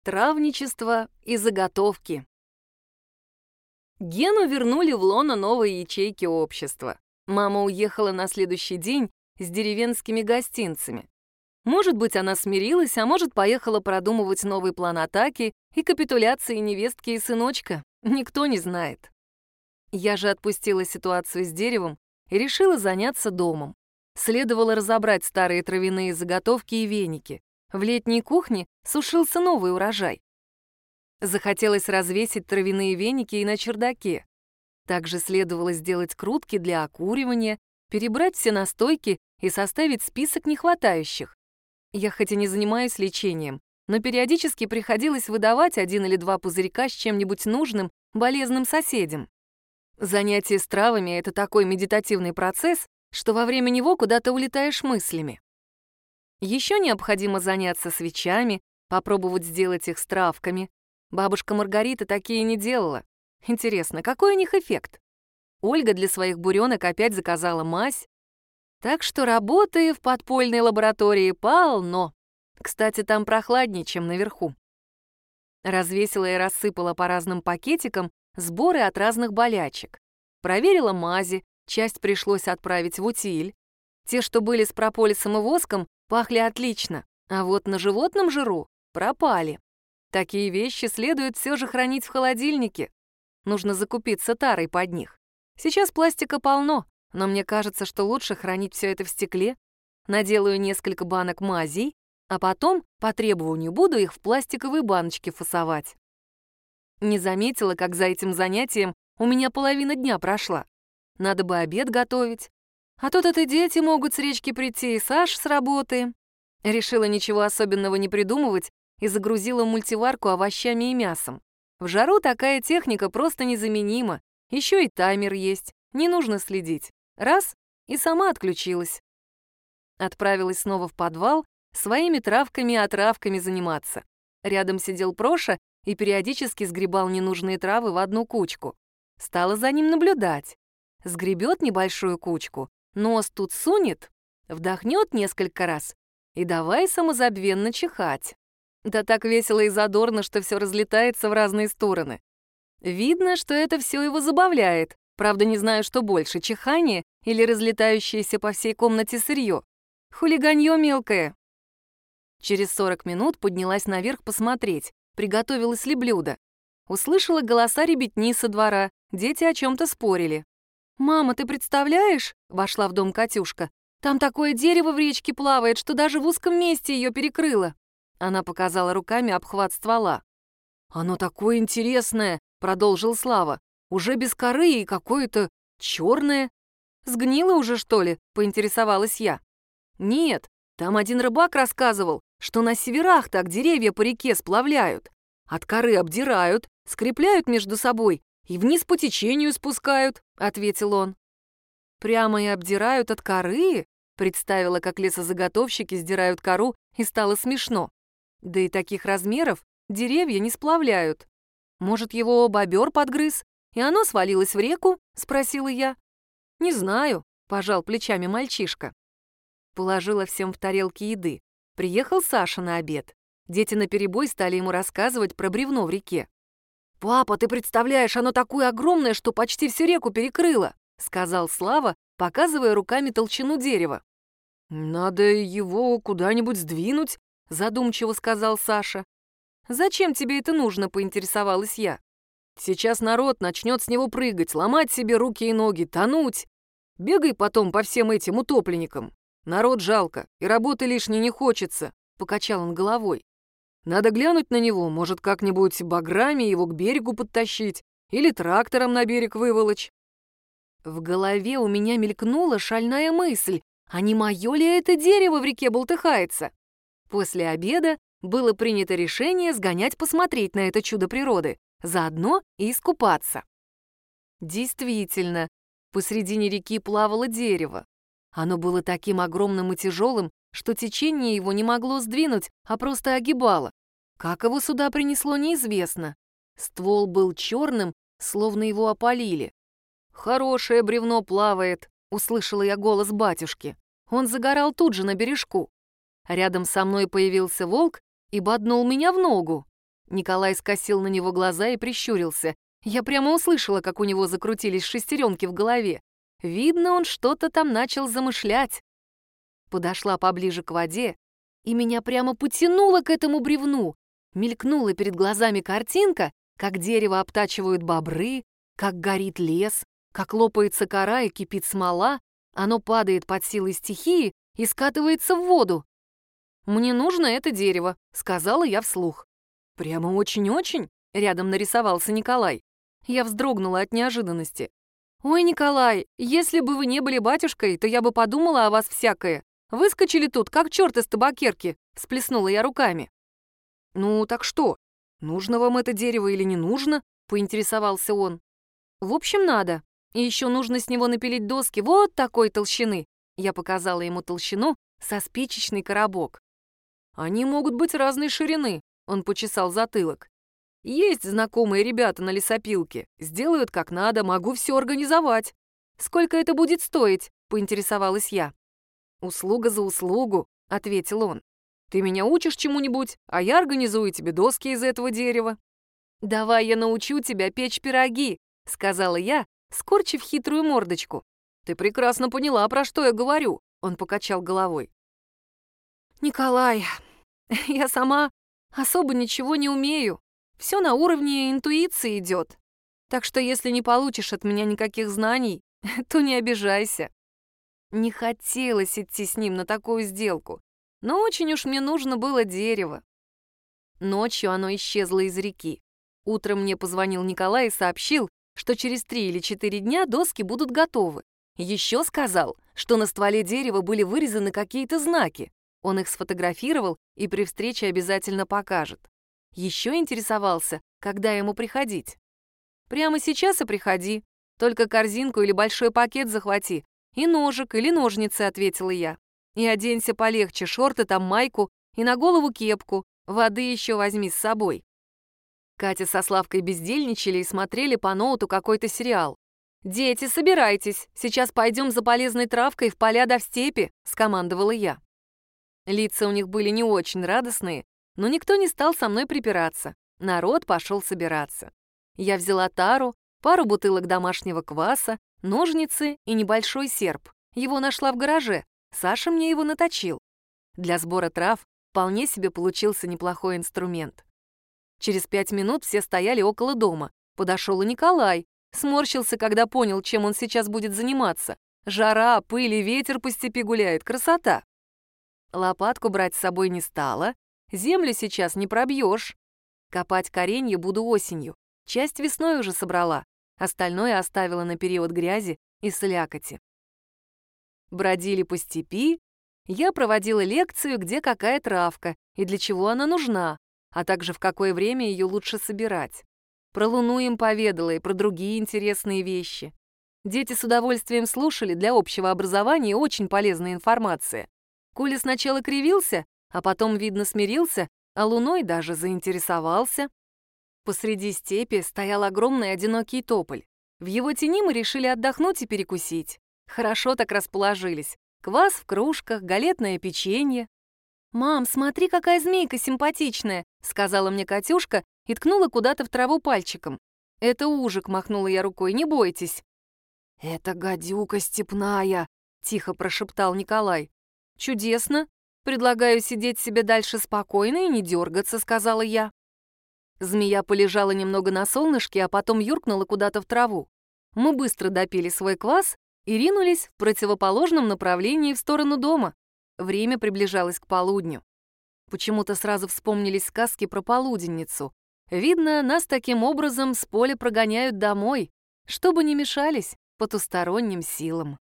Травничество и заготовки. Гену вернули в лоно новой ячейки общества. Мама уехала на следующий день с деревенскими гостинцами. Может быть, она смирилась, а может, поехала продумывать новый план атаки и капитуляции невестки и сыночка. Никто не знает. Я же отпустила ситуацию с деревом и решила заняться домом. Следовало разобрать старые травяные заготовки и веники. В летней кухне сушился новый урожай. Захотелось развесить травяные веники и на чердаке. Также следовало сделать крутки для окуривания, перебрать все настойки и составить список нехватающих. Я хоть и не занимаюсь лечением, но периодически приходилось выдавать 1 или 2 пузырька с чем-нибудь нужным болезным соседям. Занятие с травами — это такой медитативный процесс, что во время него куда-то улетаешь мыслями. Еще необходимо заняться свечами, попробовать сделать их с травками. Бабушка Маргарита такие не делала. Интересно, какой у них эффект? Ольга для своих буренок опять заказала мазь. Так что работы в подпольной лаборатории полно. Кстати, там прохладнее, чем наверху. Развесила и рассыпала по разным пакетикам сборы от разных болячек. Проверила мази, часть пришлось отправить в утиль. Те, что были с прополисом и воском, пахли отлично, а вот на животном жиру пропали. Такие вещи следует все же хранить в холодильнике. Нужно закупиться тарой под них. Сейчас пластика полно, но мне кажется, что лучше хранить все это в стекле. Наделаю несколько банок мазей, а потом, по требованию, буду их в пластиковые баночки фасовать. Не заметила, как за этим занятием у меня половина дня прошла. Надо бы обед готовить. А тут это дети могут с речки прийти, и Саш с работы. Решила ничего особенного не придумывать и загрузила мультиварку овощами и мясом. В жару такая техника просто незаменима. Еще и таймер есть, не нужно следить. Раз — и сама отключилась. Отправилась снова в подвал своими травками и отравками заниматься. Рядом сидел Проша и периодически сгребал ненужные травы в одну кучку. Стала за ним наблюдать. Сгребет небольшую кучку, нос тут сунет, вдохнет несколько раз и давай самозабвенно чихать. Да так весело и задорно, что все разлетается в разные стороны. Видно, что это все его забавляет. Правда, не знаю, что больше, чихание или разлетающееся по всей комнате сырье. Хулиганье мелкое. Через 40 минут поднялась наверх посмотреть, приготовилось ли блюдо. Услышала голоса ребятни со двора, дети о чем-то спорили. «Мама, ты представляешь?» — вошла в дом Катюшка. «Там такое дерево в речке плавает, что даже в узком месте ее перекрыло». Она показала руками обхват ствола. «Оно такое интересное!» — продолжил Слава. «Уже без коры и какое-то черное». «Сгнило уже, что ли?» — поинтересовалась я. «Нет, там один рыбак рассказывал, что на северах так деревья по реке сплавляют. От коры обдирают, скрепляют между собой и вниз по течению спускают», — ответил он. «Прямо и обдирают от коры?» — представила, как лесозаготовщики сдирают кору, и стало смешно. Да и таких размеров деревья не сплавляют. «Может, его бобер подгрыз, и оно свалилось в реку?» — спросила я. «Не знаю», — пожал плечами мальчишка. Положила всем в тарелки еды. Приехал Саша на обед. Дети наперебой стали ему рассказывать про бревно в реке. «Папа, ты представляешь, оно такое огромное, что почти всю реку перекрыло», — сказал Слава, показывая руками толщину дерева. «Надо его куда-нибудь сдвинуть», — задумчиво сказал Саша. «Зачем тебе это нужно?» — поинтересовалась я. «Сейчас народ начнет с него прыгать, ломать себе руки и ноги, тонуть. Бегай потом по всем этим утопленникам. Народ жалко, и работы лишней не хочется», — покачал он головой. «Надо глянуть на него, может, как-нибудь баграми его к берегу подтащить или трактором на берег выволочь». В голове у меня мелькнула шальная мысль, а не мое ли это дерево в реке болтыхается? После обеда было принято решение сгонять посмотреть на это чудо природы, заодно и искупаться. Действительно, посредине реки плавало дерево. Оно было таким огромным и тяжелым, что течение его не могло сдвинуть, а просто огибало. Как его сюда принесло, неизвестно. Ствол был черным, словно его опалили. «Хорошее бревно плавает», — услышала я голос батюшки. Он загорал тут же на бережку. Рядом со мной появился волк и боднул меня в ногу. Николай скосил на него глаза и прищурился. Я прямо услышала, как у него закрутились шестеренки в голове. Видно, он что-то там начал замышлять. Подошла поближе к воде, и меня прямо потянуло к этому бревну. Мелькнула перед глазами картинка, как дерево обтачивают бобры, как горит лес, как лопается кора и кипит смола, оно падает под силой стихии и скатывается в воду. «Мне нужно это дерево», — сказала я вслух. «Прямо очень-очень», — рядом нарисовался Николай. Я вздрогнула от неожиданности. «Ой, Николай, если бы вы не были батюшкой, то я бы подумала о вас всякое. Выскочили тут, как черт из табакерки», — всплеснула я руками. «Ну, так что? Нужно вам это дерево или не нужно?» — поинтересовался он. «В общем, надо. И еще нужно с него напилить доски вот такой толщины». Я показала ему толщину со спичечный коробок. «Они могут быть разной ширины», — он почесал затылок. «Есть знакомые ребята на лесопилке. Сделают как надо, могу все организовать». «Сколько это будет стоить?» — поинтересовалась я. «Услуга за услугу», — ответил он. «Ты меня учишь чему-нибудь, а я организую тебе доски из этого дерева». «Давай я научу тебя печь пироги», — сказала я, скорчив хитрую мордочку. «Ты прекрасно поняла, про что я говорю», — он покачал головой. «Николай, я сама особо ничего не умею. Все на уровне интуиции идет. Так что если не получишь от меня никаких знаний, то не обижайся». Не хотелось идти с ним на такую сделку, но очень уж мне нужно было дерево. Ночью оно исчезло из реки. Утром мне позвонил Николай и сообщил, что через 3 или 4 дня доски будут готовы. Еще сказал, что на стволе дерева были вырезаны какие-то знаки. Он их сфотографировал и при встрече обязательно покажет. Еще интересовался, когда ему приходить. «Прямо сейчас и приходи. Только корзинку или большой пакет захвати. И ножик или ножницы», — ответила я. «И оденься полегче, шорты там, майку и на голову кепку. Воды еще возьми с собой». Катя со Славкой бездельничали и смотрели по ноуту какой-то сериал. «Дети, собирайтесь, сейчас пойдем за полезной травкой в поля да в степи», — скомандовала я. Лица у них были не очень радостные, но никто не стал со мной припираться. Народ пошел собираться. Я взяла тару, пару бутылок домашнего кваса, ножницы и небольшой серп. Его нашла в гараже, Саша мне его наточил. Для сбора трав вполне себе получился неплохой инструмент. Через 5 минут все стояли около дома. Подошел и Николай. Сморщился, когда понял, чем он сейчас будет заниматься. Жара, пыль и ветер по степи гуляют. Красота. Лопатку брать с собой не стала. Землю сейчас не пробьешь. Копать коренья буду осенью. Часть весной уже собрала. Остальное оставила на период грязи и слякоти. Бродили по степи. Я проводила лекцию, где какая травка и для чего она нужна, а также в какое время ее лучше собирать. Про Луну им поведала и про другие интересные вещи. Дети с удовольствием слушали, для общего образования очень полезная информация. Коля сначала кривился, а потом, видно, смирился, а Луной даже заинтересовался. Посреди степи стоял огромный одинокий тополь. В его тени мы решили отдохнуть и перекусить. Хорошо так расположились. Квас в кружках, галетное печенье. «Мам, смотри, какая змейка симпатичная», — сказала мне Катюшка и ткнула куда-то в траву пальчиком. «Это ужик», — махнула я рукой, — «не бойтесь». «Это гадюка степная», — тихо прошептал Николай. «Чудесно. Предлагаю сидеть себе дальше спокойно и не дергаться», — сказала я. Змея полежала немного на солнышке, а потом юркнула куда-то в траву. Мы быстро допили свой квас и ринулись в противоположном направлении в сторону дома. Время приближалось к полудню. Почему-то сразу вспомнились сказки про полуденницу. Видно, нас таким образом с поля прогоняют домой, чтобы не мешались потусторонним силам.